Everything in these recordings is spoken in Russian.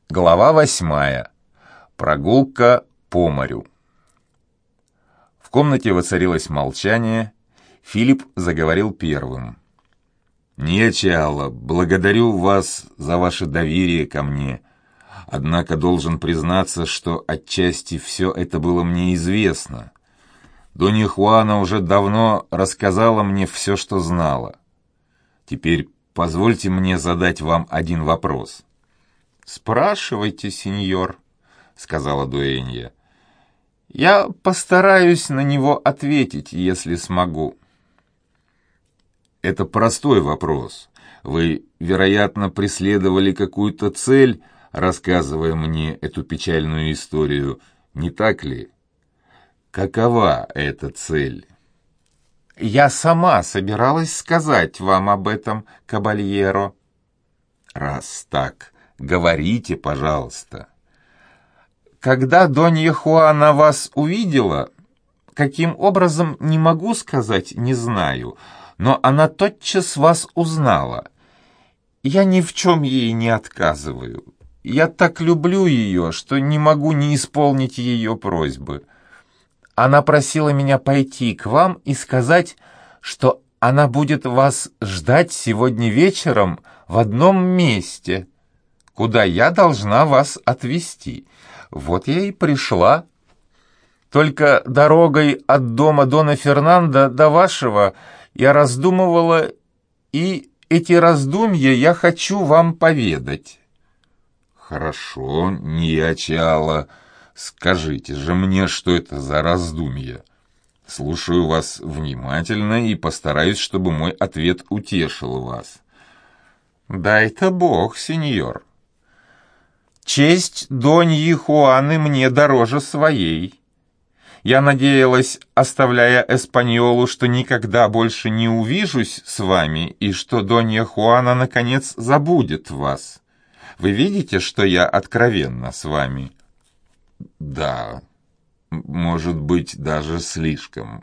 Глава 8. Прогулка по морю. В комнате воцарилось молчание. Филипп заговорил первым. «Нечиало, благодарю вас за ваше доверие ко мне. Однако должен признаться, что отчасти все это было мне известно. Донья Хуана уже давно рассказала мне все, что знала. Теперь позвольте мне задать вам один вопрос». «Спрашивайте, сеньор», — сказала дуэнья. «Я постараюсь на него ответить, если смогу». «Это простой вопрос. Вы, вероятно, преследовали какую-то цель, рассказывая мне эту печальную историю, не так ли? Какова эта цель?» «Я сама собиралась сказать вам об этом, кабальеро». «Раз так, говорите, пожалуйста». «Когда Донья Хуана вас увидела, каким образом, не могу сказать, не знаю, но она тотчас вас узнала. Я ни в чем ей не отказываю. Я так люблю ее, что не могу не исполнить ее просьбы. Она просила меня пойти к вам и сказать, что она будет вас ждать сегодня вечером в одном месте, куда я должна вас отвезти. Вот я и пришла. Только дорогой от дома Дона Фернандо до вашего я раздумывала, и эти раздумья я хочу вам поведать». «Хорошо, Нечиало, скажите же мне, что это за раздумья. Слушаю вас внимательно и постараюсь, чтобы мой ответ утешил вас». «Дай-то Бог, сеньор. Честь Доньи Хуаны мне дороже своей. Я надеялась, оставляя Эспаньолу, что никогда больше не увижусь с вами и что Донья Хуана, наконец, забудет вас. Вы видите, что я откровенна с вами?» «Да, может быть, даже слишком».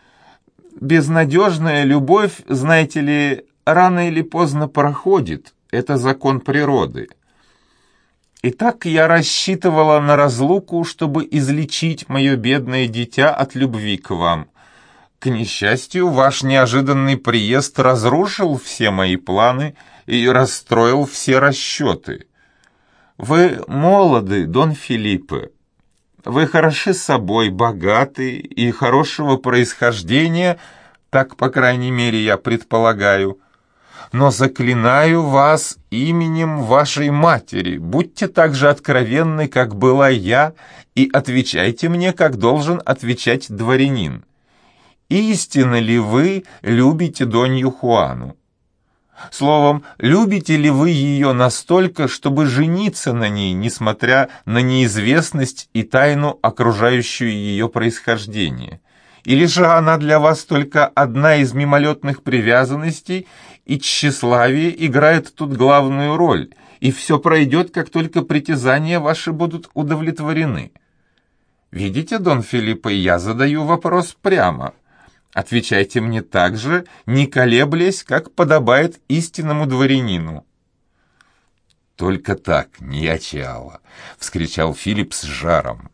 «Безнадежная любовь, знаете ли, рано или поздно проходит. Это закон природы. Итак, я рассчитывала на разлуку, чтобы излечить мое бедное дитя от любви к вам. К несчастью, ваш неожиданный приезд разрушил все мои планы и расстроил все расчеты. Вы молоды, Дон Филиппе. Вы хороши собой, богаты и хорошего происхождения, так, по крайней мере, я предполагаю. Но заклинаю вас именем вашей матери, будьте так же откровенны, как была я, и отвечайте мне, как должен отвечать дворянин. Истинно ли вы любите Донью Хуану? Словом, любите ли вы ее настолько, чтобы жениться на ней, несмотря на неизвестность и тайну, окружающую ее происхождение? Или же она для вас только одна из мимолетных привязанностей, и тщеславие играет тут главную роль, и все пройдет, как только притязания ваши будут удовлетворены? Видите, Дон Филиппе, я задаю вопрос прямо. Отвечайте мне так же, не колеблясь, как подобает истинному дворянину». «Только так, Нечиало!» — вскричал Филипп с жаром.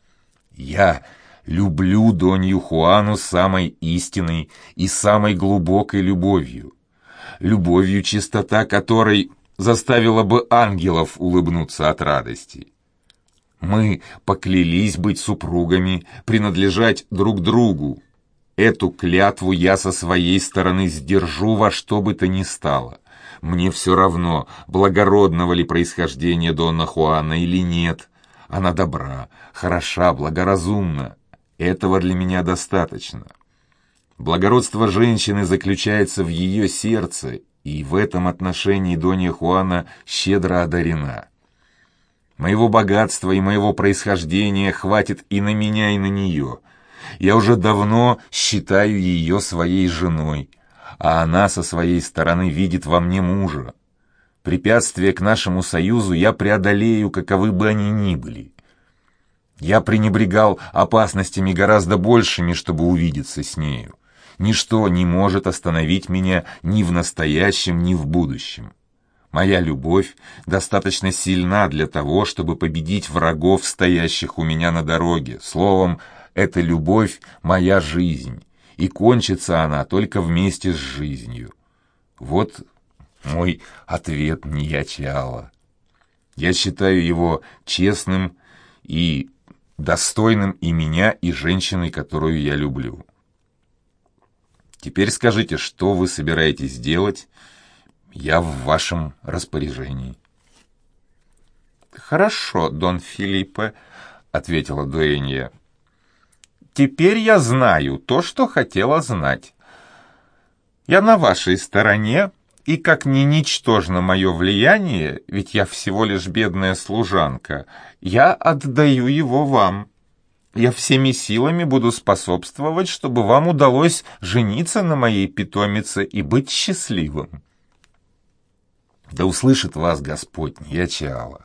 «Я люблю Донью Хуану самой истинной и самой глубокой любовью, любовью, чистота которой заставила бы ангелов улыбнуться от радости. Мы поклялись быть супругами, принадлежать друг другу. Эту клятву я со своей стороны сдержу во что бы то ни стало. Мне все равно, благородного ли происхождения Донна Хуана или нет. Она добра, хороша, благоразумна. Этого для меня достаточно. Благородство женщины заключается в ее сердце, и в этом отношении Донья Хуана щедро одарена. Моего богатства и моего происхождения хватит и на меня, и на нее. Я уже давно считаю ее своей женой, а она со своей стороны видит во мне мужа. Препятствия к нашему союзу я преодолею, каковы бы они ни были. Я пренебрегал опасностями гораздо большими, чтобы увидеться с нею. Ничто не может остановить меня ни в настоящем, ни в будущем. Моя любовь достаточно сильна для того, чтобы победить врагов, стоящих у меня на дороге. Словом, эта любовь — моя жизнь, и кончится она только вместе с жизнью. Вот мой ответ Ньячао. Я считаю его честным и достойным и меня, и женщины, которую я люблю. Теперь скажите, что вы собираетесь делать? Я в вашем распоряжении. «Хорошо, Дон Филиппе», — ответила дуэнья. «Теперь я знаю то, что хотела знать. Я на вашей стороне, и как ни ничтожно мое влияние, ведь я всего лишь бедная служанка, я отдаю его вам. Я всеми силами буду способствовать, чтобы вам удалось жениться на моей питомице и быть счастливым». Да услышит вас Господь, Ньячао.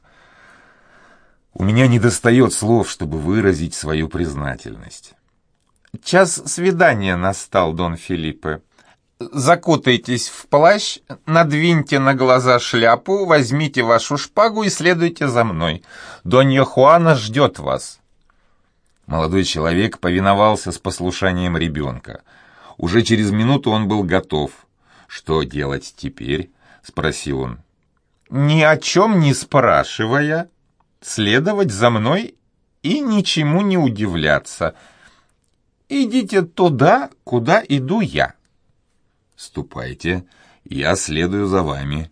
У меня недостает слов, чтобы выразить свою признательность. «Час свидания настал, Дон Филиппе. Закутайтесь в плащ, надвиньте на глаза шляпу, возьмите вашу шпагу и следуйте за мной. Донья Хуана ждет вас». Молодой человек повиновался с послушанием ребенка. Уже через минуту он был готов. «Что делать теперь?» — спросил он. «Ни о чем не спрашивая, следовать за мной и ничему не удивляться. Идите туда, куда иду я». «Ступайте, я следую за вами».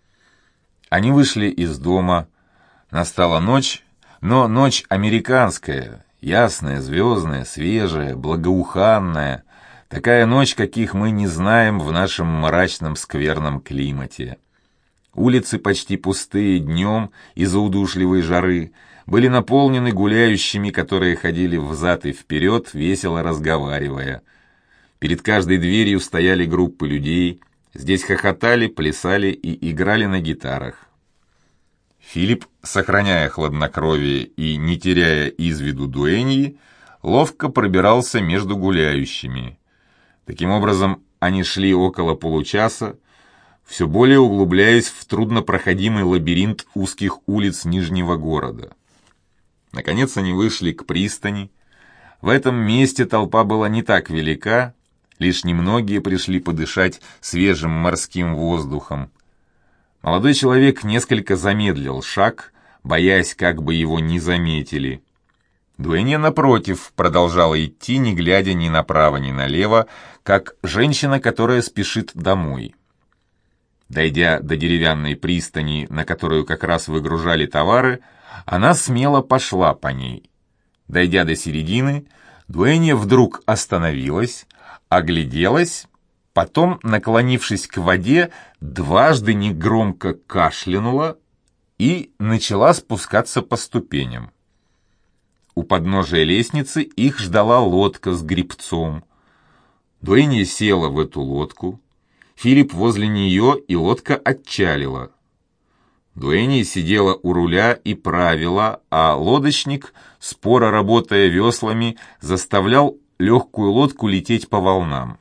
Они вышли из дома. Настала ночь, но ночь американская, ясная, звездная, свежая, благоуханная. Такая ночь, каких мы не знаем в нашем мрачном скверном климате. Улицы, почти пустые днем из-за удушливой жары, были наполнены гуляющими, которые ходили взад и вперед, весело разговаривая. Перед каждой дверью стояли группы людей, здесь хохотали, плясали и играли на гитарах. Филипп, сохраняя хладнокровие и не теряя из виду дуэньи, ловко пробирался между гуляющими. Таким образом, они шли около получаса, все более углубляясь в труднопроходимый лабиринт узких улиц Нижнего города. Наконец они вышли к пристани. В этом месте толпа была не так велика, лишь немногие пришли подышать свежим морским воздухом. Молодой человек несколько замедлил шаг, боясь, как бы его не заметили. Дуэнья, напротив, продолжала идти, не глядя ни направо, ни налево, как женщина, которая спешит домой. Дойдя до деревянной пристани, на которую как раз выгружали товары, она смело пошла по ней. Дойдя до середины, дуэнья вдруг остановилась, огляделась, потом, наклонившись к воде, дважды негромко кашлянула и начала спускаться по ступеням. У подножия лестницы их ждала лодка с гребцом. Дуэнья села в эту лодку, Филипп возле нее, и лодка отчалила. Дуэнья сидела у руля и правила, а лодочник, споро работая веслами, заставлял легкую лодку лететь по волнам.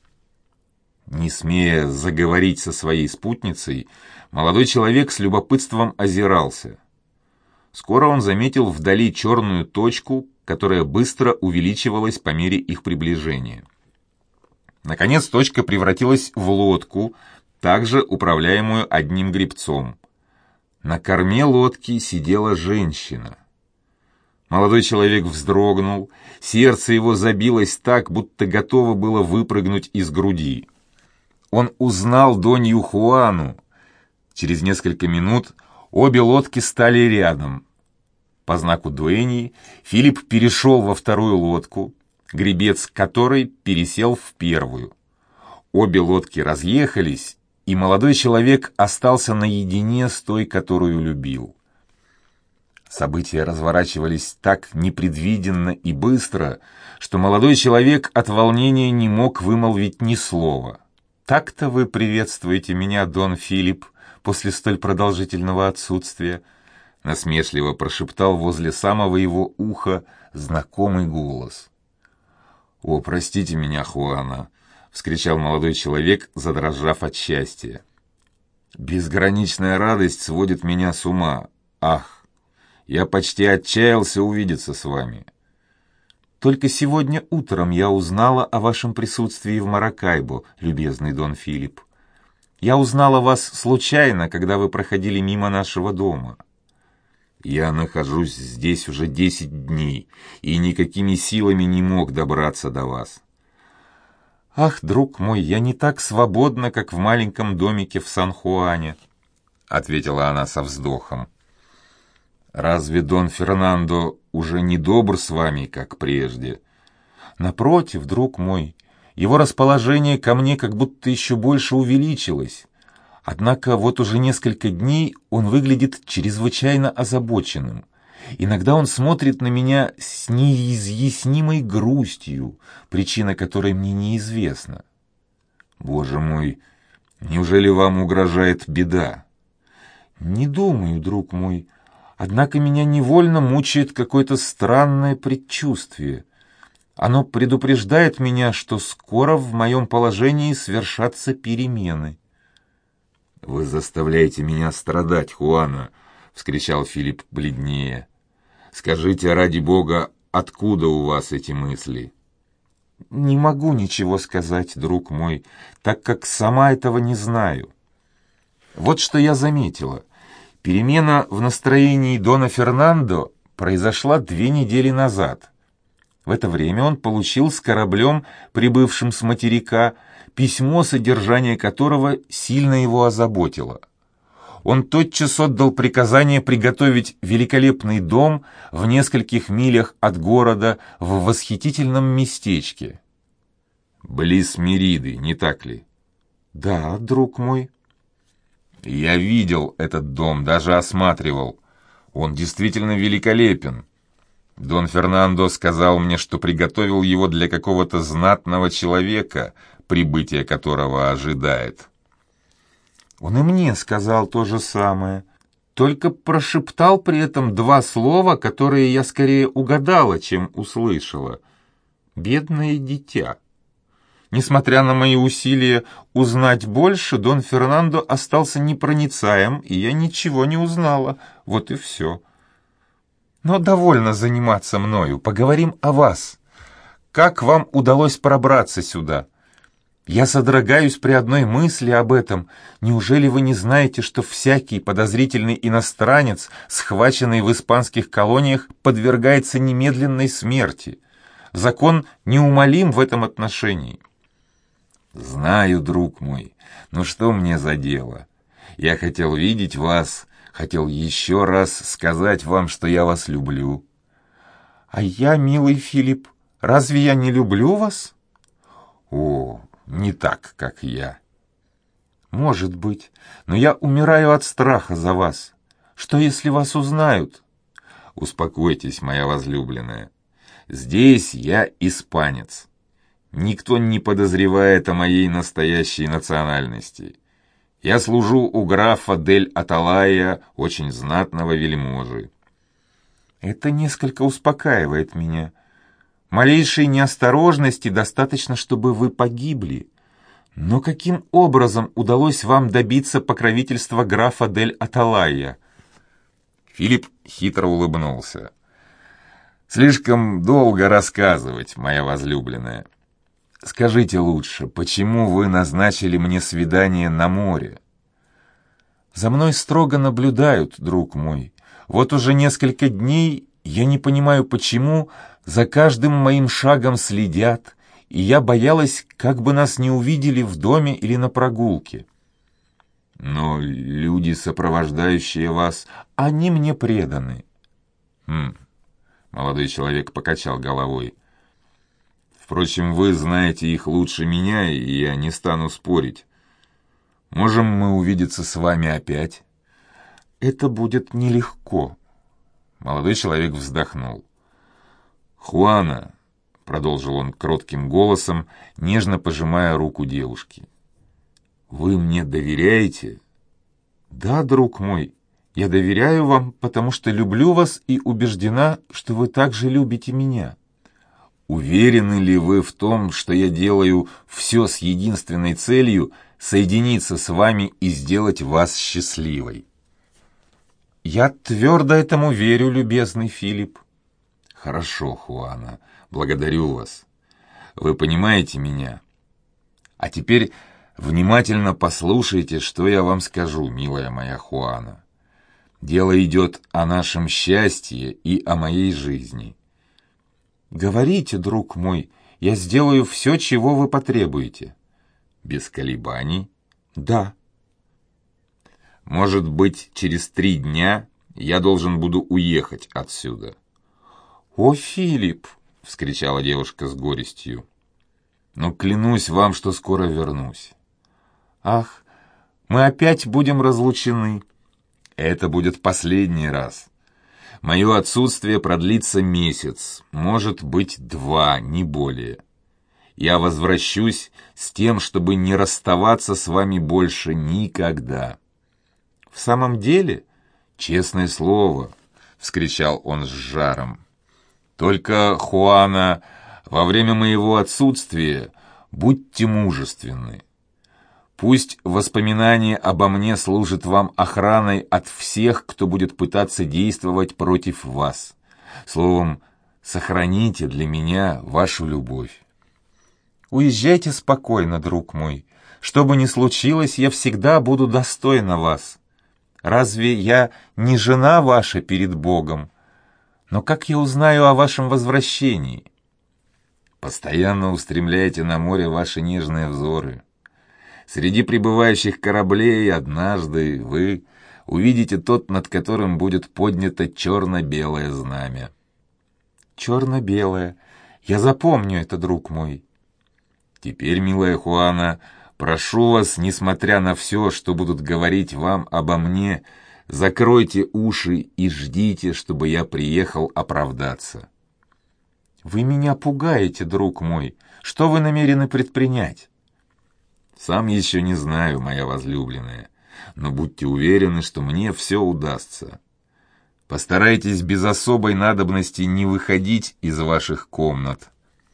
Не смея заговорить со своей спутницей, молодой человек с любопытством озирался. Скоро он заметил вдали черную точку, которая быстро увеличивалась по мере их приближения. Наконец точка превратилась в лодку, также управляемую одним гребцом. На корме лодки сидела женщина. Молодой человек вздрогнул, сердце его забилось так, будто готово было выпрыгнуть из груди. Он узнал Донью Хуану. Через несколько минут обе лодки стали рядом. По знаку дуэньи Филипп перешел во вторую лодку, гребец которой пересел в первую. Обе лодки разъехались, и молодой человек остался наедине с той, которую любил. События разворачивались так непредвиденно и быстро, что молодой человек от волнения не мог вымолвить ни слова. «Так-то вы приветствуете меня, Дон Филипп, после столь продолжительного отсутствия», насмешливо прошептал возле самого его уха знакомый голос. «О, простите меня, Хуана!» — вскричал молодой человек, задрожав от счастья. Безграничная радость сводит меня с ума. Ах, я почти отчаялся увидеться с вами. Только сегодня утром я узнала о вашем присутствии в Маракайбо, любезный Дон Филипп. Я узнала вас случайно, когда вы проходили мимо нашего дома. Я нахожусь здесь уже 10 дней и никакими силами не мог добраться до вас. Ах, друг мой, я не так свободна, как в маленьком домике в Сан-Хуане, ответила она со вздохом. Разве Дон Фернандо уже не добр с вами, как прежде? Напротив, друг мой, его расположение ко мне как будто еще больше увеличилось. Однако вот уже несколько дней он выглядит чрезвычайно озабоченным. Иногда он смотрит на меня с неизъяснимой грустью, причина которой мне неизвестна. Боже мой, неужели вам угрожает беда? Не думаю, друг мой. Однако меня невольно мучает какое-то странное предчувствие. Оно предупреждает меня, что скоро в моем положении свершатся перемены. «Вы заставляете меня страдать, Хуана!» — вскричал Филипп бледнее. «Скажите, ради Бога, откуда у вас эти мысли?» «Не могу ничего сказать, друг мой, так как сама этого не знаю. Вот что я заметила. Перемена в настроении Дона Фернандо произошла 2 недели назад. В это время он получил с кораблем, прибывшим с материка, письмо, содержание которого сильно его озаботило. Он тотчас отдал приказание приготовить великолепный дом в нескольких милях от города в восхитительном местечке. Близ Мериды, не так ли? Да, друг мой. Я видел этот дом, даже осматривал. Он действительно великолепен. Дон Фернандо сказал мне, что приготовил его для какого-то знатного человека, прибытие которого ожидает. Он и мне сказал то же самое, только прошептал при этом 2 слова, которые я скорее угадала, чем услышала. «Бедное дитя». Несмотря на мои усилия узнать больше, Дон Фернандо остался непроницаем, и я ничего не узнала. Вот и все. Но довольно заниматься мною, поговорим о вас. Как вам удалось пробраться сюда? Я содрогаюсь при одной мысли об этом. Неужели вы не знаете, что всякий подозрительный иностранец, схваченный в испанских колониях, подвергается немедленной смерти? Закон неумолим в этом отношении. Знаю, друг мой, но что мне за дело? Я хотел видеть вас, хотел еще раз сказать вам, что я вас люблю. А я, милый Филипп, разве я не люблю вас? О, не так, как я. Может быть, но я умираю от страха за вас. Что, если вас узнают? Успокойтесь, моя возлюбленная. Здесь я испанец. Никто не подозревает о моей настоящей национальности. Я служу у графа дель Аталая, очень знатного вельможи. Это несколько успокаивает меня. Малейшей неосторожности достаточно, чтобы вы погибли. Но каким образом удалось вам добиться покровительства графа дель Аталая? Филипп хитро улыбнулся. Слишком долго рассказывать, моя возлюбленная. Скажите лучше, почему вы назначили мне свидание на море? За мной строго наблюдают, друг мой. Вот уже несколько дней я не понимаю, почему за каждым моим шагом следят, и я боялась, как бы нас не увидели в доме или на прогулке. Но люди, сопровождающие вас, они мне преданы. Молодой человек покачал головой. Впрочем, вы знаете их лучше меня, и я не стану спорить. Можем мы увидеться с вами опять? Это будет нелегко. Молодой человек вздохнул. «Хуана», — продолжил он кротким голосом, нежно пожимая руку девушки, — «вы мне доверяете?» «Да, друг мой, я доверяю вам, потому что люблю вас и убеждена, что вы также любите меня». «Уверены ли вы в том, что я делаю все с единственной целью соединиться с вами и сделать вас счастливой. Я твердо этому верю, любезный Филипп. Хорошо, Хуана, благодарю вас. Вы понимаете меня? А теперь внимательно послушайте, что я вам скажу, милая моя Хуана. Дело идет о нашем счастье и о моей жизни. Говорите, друг мой, я сделаю все, чего вы потребуете. Без колебаний? Да. Может быть, через 3 дня я должен буду уехать отсюда. «О, Филипп!» — вскричала девушка с горестью. «Но клянусь вам, что скоро вернусь». «Ах, мы опять будем разлучены». «Это будет последний раз. Мое отсутствие продлится месяц, может быть, 2, не более. Я возвращусь с тем, чтобы не расставаться с вами больше никогда». «В самом деле?» «Честное слово», — вскричал он с жаром. «Только, Хуана, во время моего отсутствия будьте мужественны. Пусть воспоминание обо мне служит вам охраной от всех, кто будет пытаться действовать против вас. Словом, сохраните для меня вашу любовь». «Уезжайте спокойно, друг мой. Что бы ни случилось, я всегда буду достойна вас. Разве я не жена ваша перед Богом? Но как я узнаю о вашем возвращении?» «Постоянно устремляйте на море ваши нежные взоры. Среди прибывающих кораблей однажды вы увидите тот, над которым будет поднято черно-белое знамя». «Черно-белое. Я запомню это, друг мой». «Теперь, милая Хуана, прошу вас, несмотря на все, что будут говорить вам обо мне, закройте уши и ждите, чтобы я приехал оправдаться». «Вы меня пугаете, друг мой. Что вы намерены предпринять?» «Сам еще не знаю, моя возлюбленная, но будьте уверены, что мне все удастся. Постарайтесь без особой надобности не выходить из ваших комнат.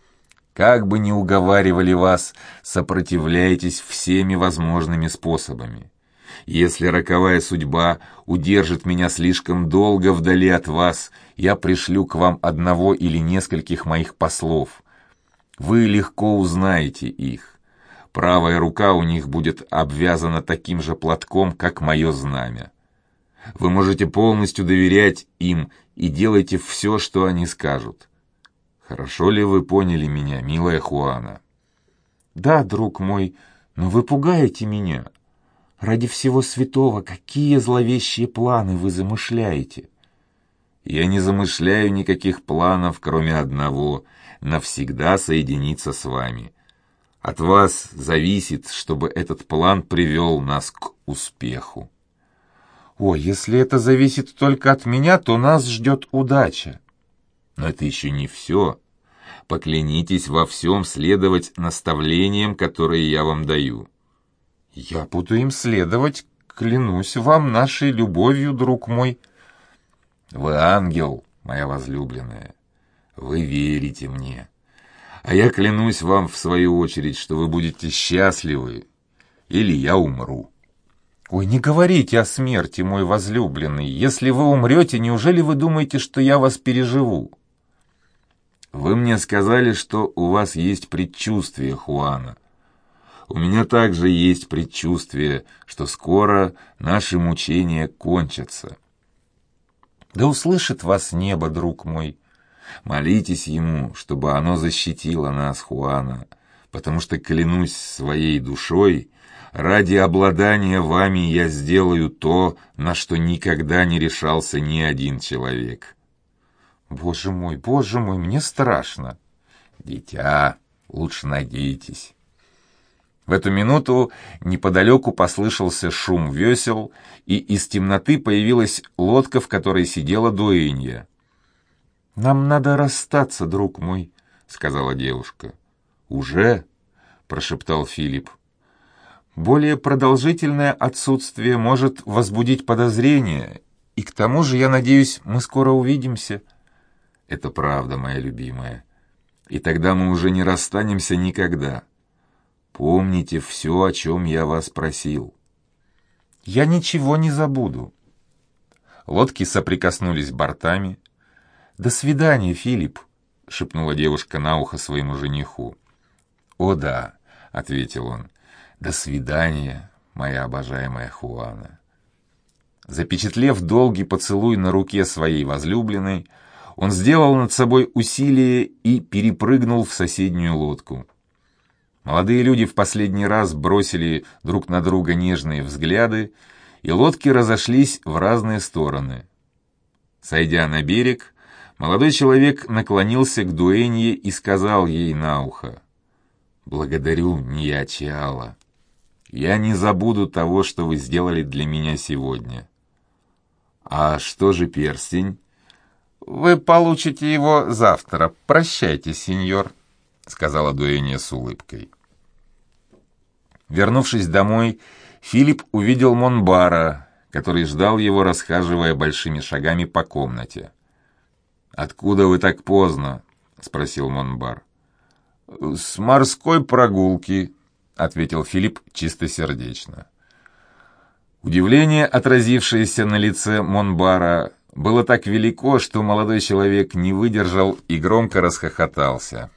Как бы ни уговаривали вас, сопротивляйтесь всеми возможными способами. Если роковая судьба удержит меня слишком долго вдали от вас, я пришлю к вам одного или нескольких моих послов. Вы легко узнаете их. Правая рука у них будет обвязана таким же платком, как мое знамя. Вы можете полностью доверять им и делайте все, что они скажут. Хорошо ли вы поняли меня, милая Хуана?» «Да, друг мой, но вы пугаете меня. Ради всего святого, какие зловещие планы вы замышляете?» «Я не замышляю никаких планов, кроме одного — навсегда соединиться с вами. От вас зависит, чтобы этот план привел нас к успеху». «О, если это зависит только от меня, то нас ждет удача». «Но это еще не все. Поклянитесь во всем следовать наставлениям, которые я вам даю». «Я буду им следовать, клянусь вам нашей любовью, друг мой». «Вы ангел, моя возлюбленная. Вы верите мне. А я клянусь вам, в свою очередь, что вы будете счастливы, или я умру». «Ой, не говорите о смерти, мой возлюбленный. Если вы умрете, неужели вы думаете, что я вас переживу?» «Вы мне сказали, что у вас есть предчувствие, Хуана. У меня также есть предчувствие, что скоро наши мучения кончатся». «Да услышит вас небо, друг мой». «Молитесь ему, чтобы оно защитило нас, Хуана, потому что, клянусь своей душой, ради обладания вами я сделаю то, на что никогда не решался ни один человек». Боже мой, мне страшно». «Дитя, лучше надейтесь». В эту минуту неподалеку послышался шум весел, и из темноты появилась лодка, в которой сидела дуэнья. «Нам надо расстаться, друг мой», — сказала девушка. «Уже?» — прошептал Филипп. «Более продолжительное отсутствие может возбудить подозрения, и к тому же, я надеюсь, мы скоро увидимся». «Это правда, моя любимая. И тогда мы уже не расстанемся никогда. Помните все, о чем я вас просил». «Я ничего не забуду». Лодки соприкоснулись бортами. «До свидания, Филипп», — шепнула девушка на ухо своему жениху. «О да», — ответил он, — «до свидания, моя обожаемая Хуана». Запечатлев долгий поцелуй на руке своей возлюбленной, он сделал над собой усилие и перепрыгнул в соседнюю лодку. Молодые люди в последний раз бросили друг на друга нежные взгляды, и лодки разошлись в разные стороны. Сойдя на берег, молодой человек наклонился к дуэнье и сказал ей на ухо: «Благодарю, Ньячиала. Я не забуду того, что вы сделали для меня сегодня». «А что же перстень?» «Вы получите его завтра. Прощайте, сеньор», — сказала дуэнья с улыбкой. Вернувшись домой, Филипп увидел Монбара, который ждал его, расхаживая большими шагами по комнате. «Откуда вы так поздно?» — спросил Монбар. «С морской прогулки», — ответил Филипп чистосердечно. Удивление, отразившееся на лице Монбара, было так велико, что молодой человек не выдержал и громко расхохотался.